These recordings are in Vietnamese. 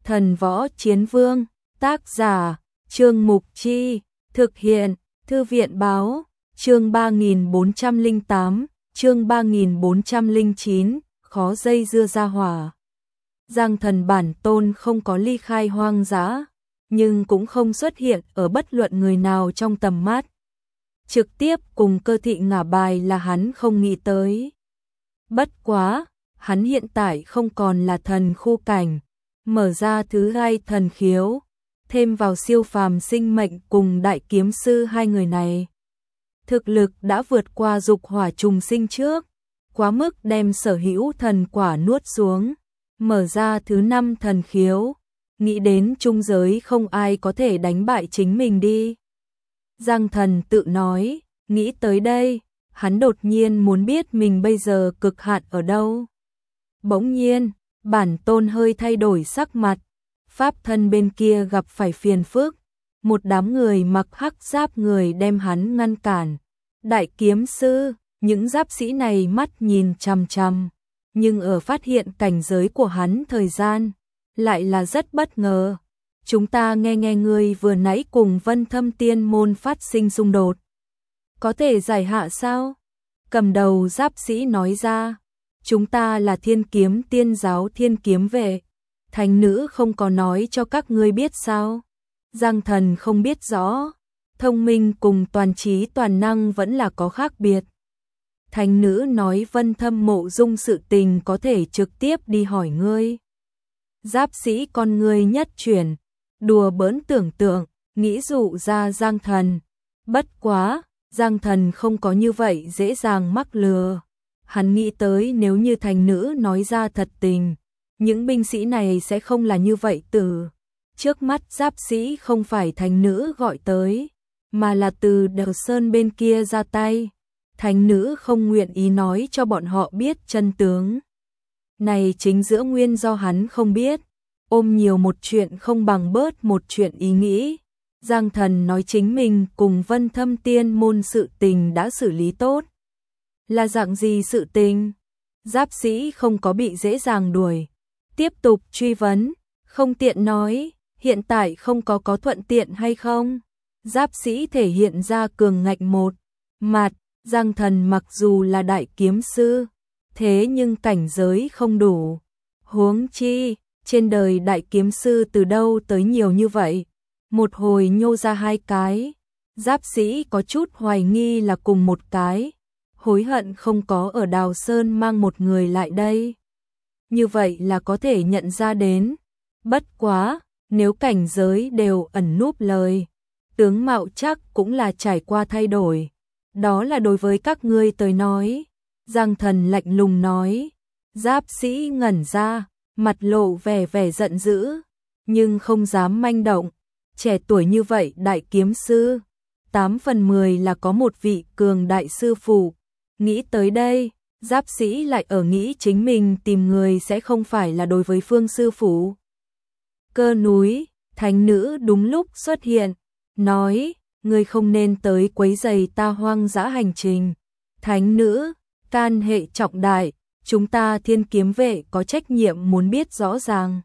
Thần Võ Chiến Vương, tác giả, Trương Mục Chi, thực hiện, Thư viện báo, chương 3408, chương 3409, khó dây dưa ra hỏa. Giang Thần bản tôn không có ly khai hoang dã, nhưng cũng không xuất hiện ở bất luận người nào trong tầm mắt. Trực tiếp cùng Cơ Thị ngả bài là hắn không nghĩ tới. Bất quá, hắn hiện tại không còn là thần khu cảnh, mở ra thứ hai thần khiếu, thêm vào siêu phàm sinh mệnh cùng đại kiếm sư hai người này. Thực lực đã vượt qua dục hỏa trùng sinh trước, quá mức đem sở hữu thần quả nuốt xuống, mở ra thứ năm thần khiếu, nghĩ đến trung giới không ai có thể đánh bại chính mình đi. Giang Thần tự nói, nghĩ tới đây, hắn đột nhiên muốn biết mình bây giờ cực hạn ở đâu. Bỗng nhiên, bản tôn hơi thay đổi sắc mặt, pháp thân bên kia gặp phải phiền phức, một đám người mặc hắc giáp người đem hắn ngăn cản. Đại kiếm sư, những giáp sĩ này mắt nhìn chằm chằm, nhưng ở phát hiện cảnh giới của hắn thời gian, lại là rất bất ngờ. Chúng ta nghe ngươi vừa nãy cùng Vân Thâm Tiên môn phát sinh xung đột. Có thể giải hạ sao? Cầm đầu giáp sĩ nói ra, chúng ta là Thiên Kiếm Tiên giáo Thiên Kiếm vệ, thánh nữ không có nói cho các ngươi biết sao? Giang Thần không biết rõ, thông minh cùng toàn trí toàn năng vẫn là có khác biệt. Thánh nữ nói Vân Thâm Mộ Dung sự tình có thể trực tiếp đi hỏi ngươi. Giáp sĩ con ngươi nhất chuyển, đùa bỡn tưởng tượng, nghĩ dụ ra Giang Thần. Bất quá, Giang Thần không có như vậy dễ dàng mắc lừa. Hắn nghĩ tới nếu như thành nữ nói ra thật tình, những binh sĩ này sẽ không là như vậy từ. Trước mắt giáp sĩ không phải thành nữ gọi tới, mà là từ Đèo Sơn bên kia ra tay. Thành nữ không nguyện ý nói cho bọn họ biết chân tướng. Này chính giữa nguyên do hắn không biết, ôm nhiều một chuyện không bằng bớt một chuyện ý nghĩ. Giang Thần nói chính mình cùng Vân Thâm Tiên môn sự tình đã xử lý tốt. Là dạng gì sự tình? Giáp sĩ không có bị dễ dàng đuổi. Tiếp tục truy vấn, không tiện nói, hiện tại không có thuận tiện hay không? Giáp sĩ thể hiện ra cường ngạnh một mặt. Giang Thần mặc dù là đại kiếm sư, thế nhưng cảnh giới không đủ. Huống chi, trên đời đại kiếm sư từ đâu tới nhiều như vậy? Một hồi nhô ra hai cái, giáp sĩ có chút hoài nghi là cùng một cái, hối hận không có ở Đào Sơn mang một người lại đây. Như vậy là có thể nhận ra đến. Bất quá, nếu cảnh giới đều ẩn núp lời, tướng mạo chắc cũng là trải qua thay đổi. Đó là đối với các ngươi tới nói. Giang Thần lạnh lùng nói. Giáp sĩ ngẩn ra, mặt lộ vẻ giận dữ, nhưng không dám manh động. Trẻ tuổi như vậy đại kiếm sư, 8 phần 10 là có một vị cường đại sư phụ. Nghĩ tới đây, giáp sĩ lại ở nghĩ chính mình tìm người sẽ không phải là đối với Phương sư phụ. Cơ núi, thánh nữ đúng lúc xuất hiện, nói, ngươi không nên tới quấy rầy ta hoang dã hành trình. Thánh nữ, can hệ trọng đại, chúng ta Thiên Kiếm vệ có trách nhiệm muốn biết rõ ràng.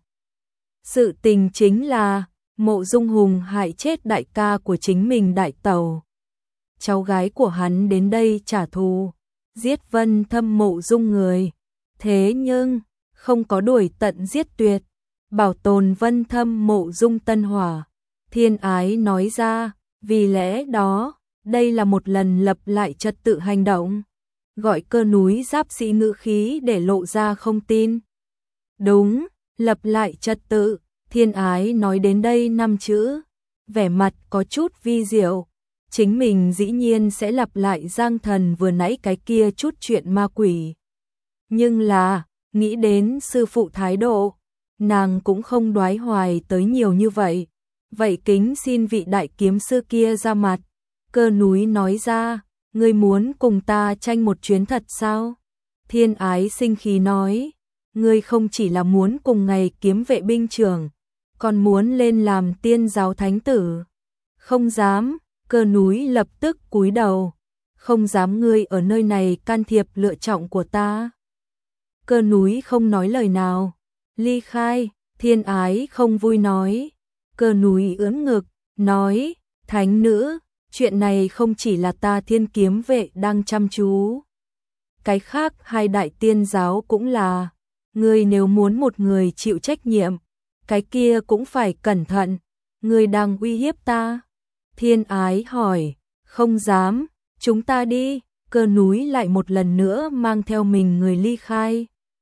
Sự tình chính là, Mộ Dung Hùng hại chết đại ca của chính mình Đại Tẩu. Cháu gái của hắn đến đây trả thù, giết Vân Thâm Mộ Dung người. Thế nhưng, không có đuổi tận giết tuyệt, bảo tồn Vân Thâm Mộ Dung tân hỏa. Thiên Ái nói ra, vì lẽ đó, đây là một lần lập lại trật tự hành động. Gọi Cơ núi giáp sĩ ngữ khí để lộ ra không tin. Đúng, lập lại trật tự. Thiên Ái nói đến đây 5 chữ, vẻ mặt có chút vi diệu. Chính mình dĩ nhiên sẽ lặp lại Giang Thần vừa nãy cái kia chút chuyện ma quỷ. Nhưng là, nghĩ đến sư phụ thái độ, nàng cũng không đoái hoài tới nhiều như vậy. Vậy kính xin vị đại kiếm sư kia ra mặt. Cơ núi nói ra, ngươi muốn cùng ta tranh một chuyến thật sao? Thiên Ái sinh khí nói, ngươi không chỉ là muốn cùng ngày kiếm vệ binh trưởng, còn muốn lên làm tiên giáo thánh tử. Không dám, Cơ núi lập tức cúi đầu, không dám ngươi ở nơi này can thiệp lựa chọn của ta. Cơ núi không nói lời nào, ly khai, Thiên Ái không vui nói. Cơ núi ưỡn ngực, nói, thánh nữ, chuyện này không chỉ là ta Thiên Kiếm Vệ đang chăm chú. Cái khác hai đại tiên giáo cũng là, ngươi nếu muốn một người chịu trách nhiệm, cái kia cũng phải cẩn thận, ngươi đang uy hiếp ta. Thiên Ái hỏi, không dám, chúng ta đi. Cơ núi lại một lần nữa mang theo mình người ly khai.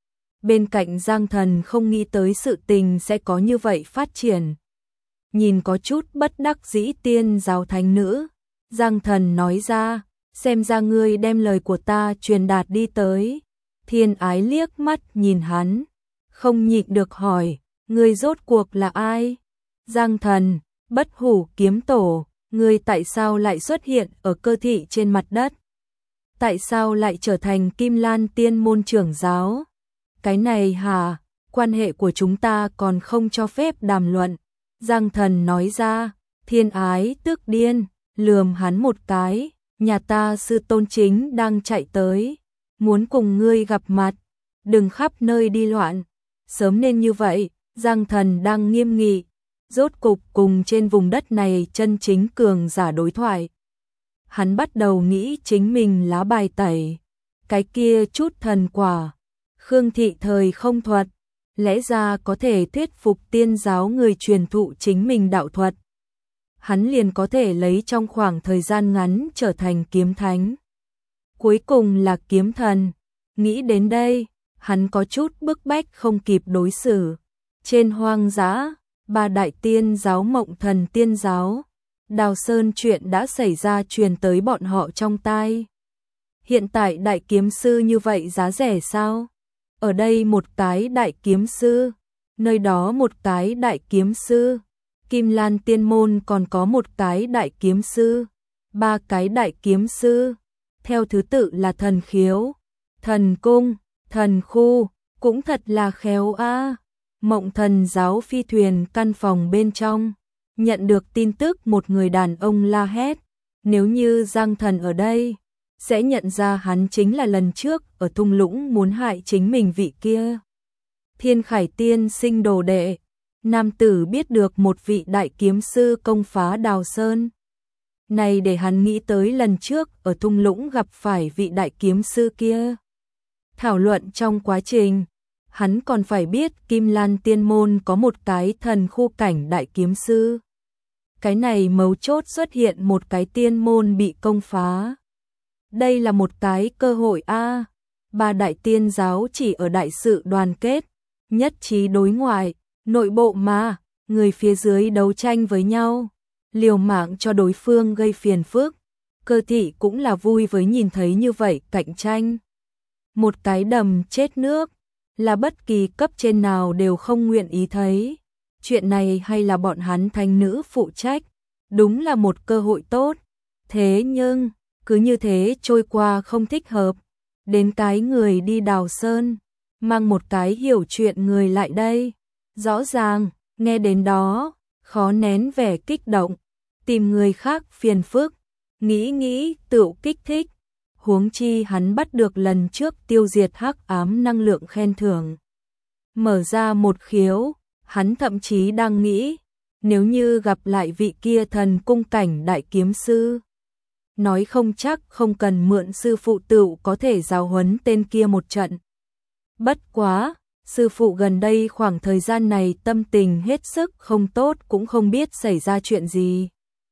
Bên cạnh Giang Thần không nghĩ tới sự tình sẽ có như vậy phát triển. Nhìn có chút bất đắc dĩ tiên giáo thánh nữ, Giang Thần nói ra, xem ra ngươi đem lời của ta truyền đạt đi tới. Thiên Ái liếc mắt nhìn hắn, không nhịn được hỏi, ngươi rốt cuộc là ai? Giang Thần, Bất Hủ Kiếm Tổ, ngươi tại sao lại xuất hiện ở cơ thị trên mặt đất? Tại sao lại trở thành Kim Lan Tiên môn trưởng giáo? Cái này hả, quan hệ của chúng ta còn không cho phép đàm luận. Giang Thần nói ra, Thiên Ái tức điên, lườm hắn một cái, nhà ta sư tôn chính đang chạy tới, muốn cùng ngươi gặp mặt, đừng khắp nơi đi loạn. Sớm nên như vậy, Giang Thần đang nghiêm nghị, rốt cục cùng trên vùng đất này chân chính cường giả đối thoại. Hắn bắt đầu nghĩ chính mình lá bài tẩy, cái kia chút thần quả, Khương thị thời không thuật, lẽ ra có thể thuyết phục tiên giáo người truyền thụ chính mình đạo thuật. Hắn liền có thể lấy trong khoảng thời gian ngắn trở thành kiếm thánh. Cuối cùng là kiếm thần. Nghĩ đến đây, hắn có chút bức bách không kịp đối xử. Trên hoang dã, ba đại tiên giáo Mộng Thần tiên giáo, Đào Sơn chuyện đã xảy ra truyền tới bọn họ trong tai. Hiện tại đại kiếm sư như vậy giá rẻ sao? Ở đây một cái đại kiếm sư, nơi đó một cái đại kiếm sư, Kim Lan Tiên môn còn có một cái đại kiếm sư, ba cái đại kiếm sư, theo thứ tự là thần khiếu, thần cung, thần khu, cũng thật là khéo a. Mộng Thần giáo phi thuyền căn phòng bên trong, nhận được tin tức một người đàn ông la hét, nếu như Giang Thần ở đây, sẽ nhận ra hắn chính là lần trước ở thung lũng muốn hại chính mình vị kia. Thiên Khải Tiên sinh đồ đệ, nam tử biết được một vị đại kiếm sư công phá Đào Sơn. Này để hắn nghĩ tới lần trước ở thung lũng gặp phải vị đại kiếm sư kia. Thảo luận trong quá trình, hắn còn phải biết Kim Lan Tiên môn có một cái thần khu cảnh đại kiếm sư. Cái này mấu chốt xuất hiện một cái tiên môn bị công phá. Đây là một cái cơ hội a. Ba đại tiên giáo chỉ ở đại sự đoàn kết, nhất trí đối ngoại, nội bộ mà, người phía dưới đấu tranh với nhau, liều mạng cho đối phương gây phiền phức. Cơ thị cũng là vui với nhìn thấy như vậy cạnh tranh. Một cái đầm chết nước, là bất kỳ cấp trên nào đều không nguyện ý thấy. Chuyện này hay là bọn hắn thánh nữ phụ trách, đúng là một cơ hội tốt. Thế nhưng, cứ như thế trôi qua không thích hợp. Đến cái người đi Đào Sơn, mang một cái hiểu chuyện người lại đây. Rõ ràng, nghe đến đó, khó nén vẻ kích động, tìm người khác phiền phức, nghĩ tự kích thích. Huống chi hắn bắt được lần trước tiêu diệt hắc ám năng lượng khen thưởng. Mở ra một khiếu, hắn thậm chí đang nghĩ, nếu như gặp lại vị kia thần cung cảnh đại kiếm sư, nói không chắc không cần mượn sư phụ tựu có thể giáo huấn tên kia một trận. Bất quá, sư phụ gần đây khoảng thời gian này tâm tình hết sức không tốt, cũng không biết xảy ra chuyện gì.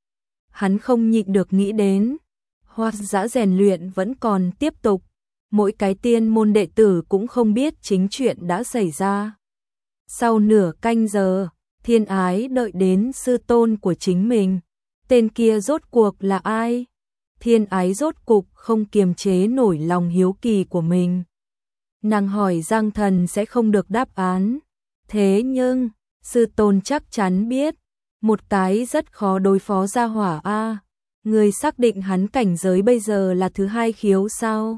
Hắn không nhịn được nghĩ đến, hoặc dã rèn luyện vẫn còn tiếp tục, mỗi cái tiên môn đệ tử cũng không biết chính chuyện đã xảy ra. Sau nửa canh giờ, Thiên Ái đợi đến sư tôn của chính mình. Tên kia rốt cuộc là ai? Thiên Ái rốt cục không kiềm chế nổi lòng hiếu kỳ của mình. Nàng hỏi Giang Thần sẽ không được đáp án. Thế nhưng, sư tôn chắc chắn biết, một cái rất khó đối phó ra hỏa a. Người xác định hắn cảnh giới bây giờ là thứ hai khiếu sao?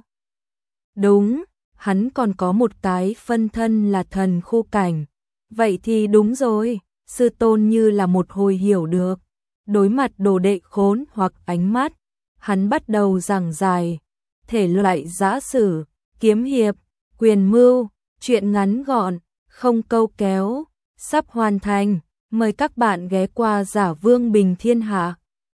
Đúng, hắn còn có một cái phân thân là thần khu cảnh. Vậy thì đúng rồi, sư tôn như là một hồi hiểu được. Đối mặt đồ đệ khốn hoặc ánh mắt, hắn bắt đầu giảng giải, thể loại giã sử, kiếm hiệp, quyền mưu, chuyện ngắn gọn, không câu kéo, sắp hoàn thành. Mời các bạn ghé qua Giả Vương Bình Thiên Hạ.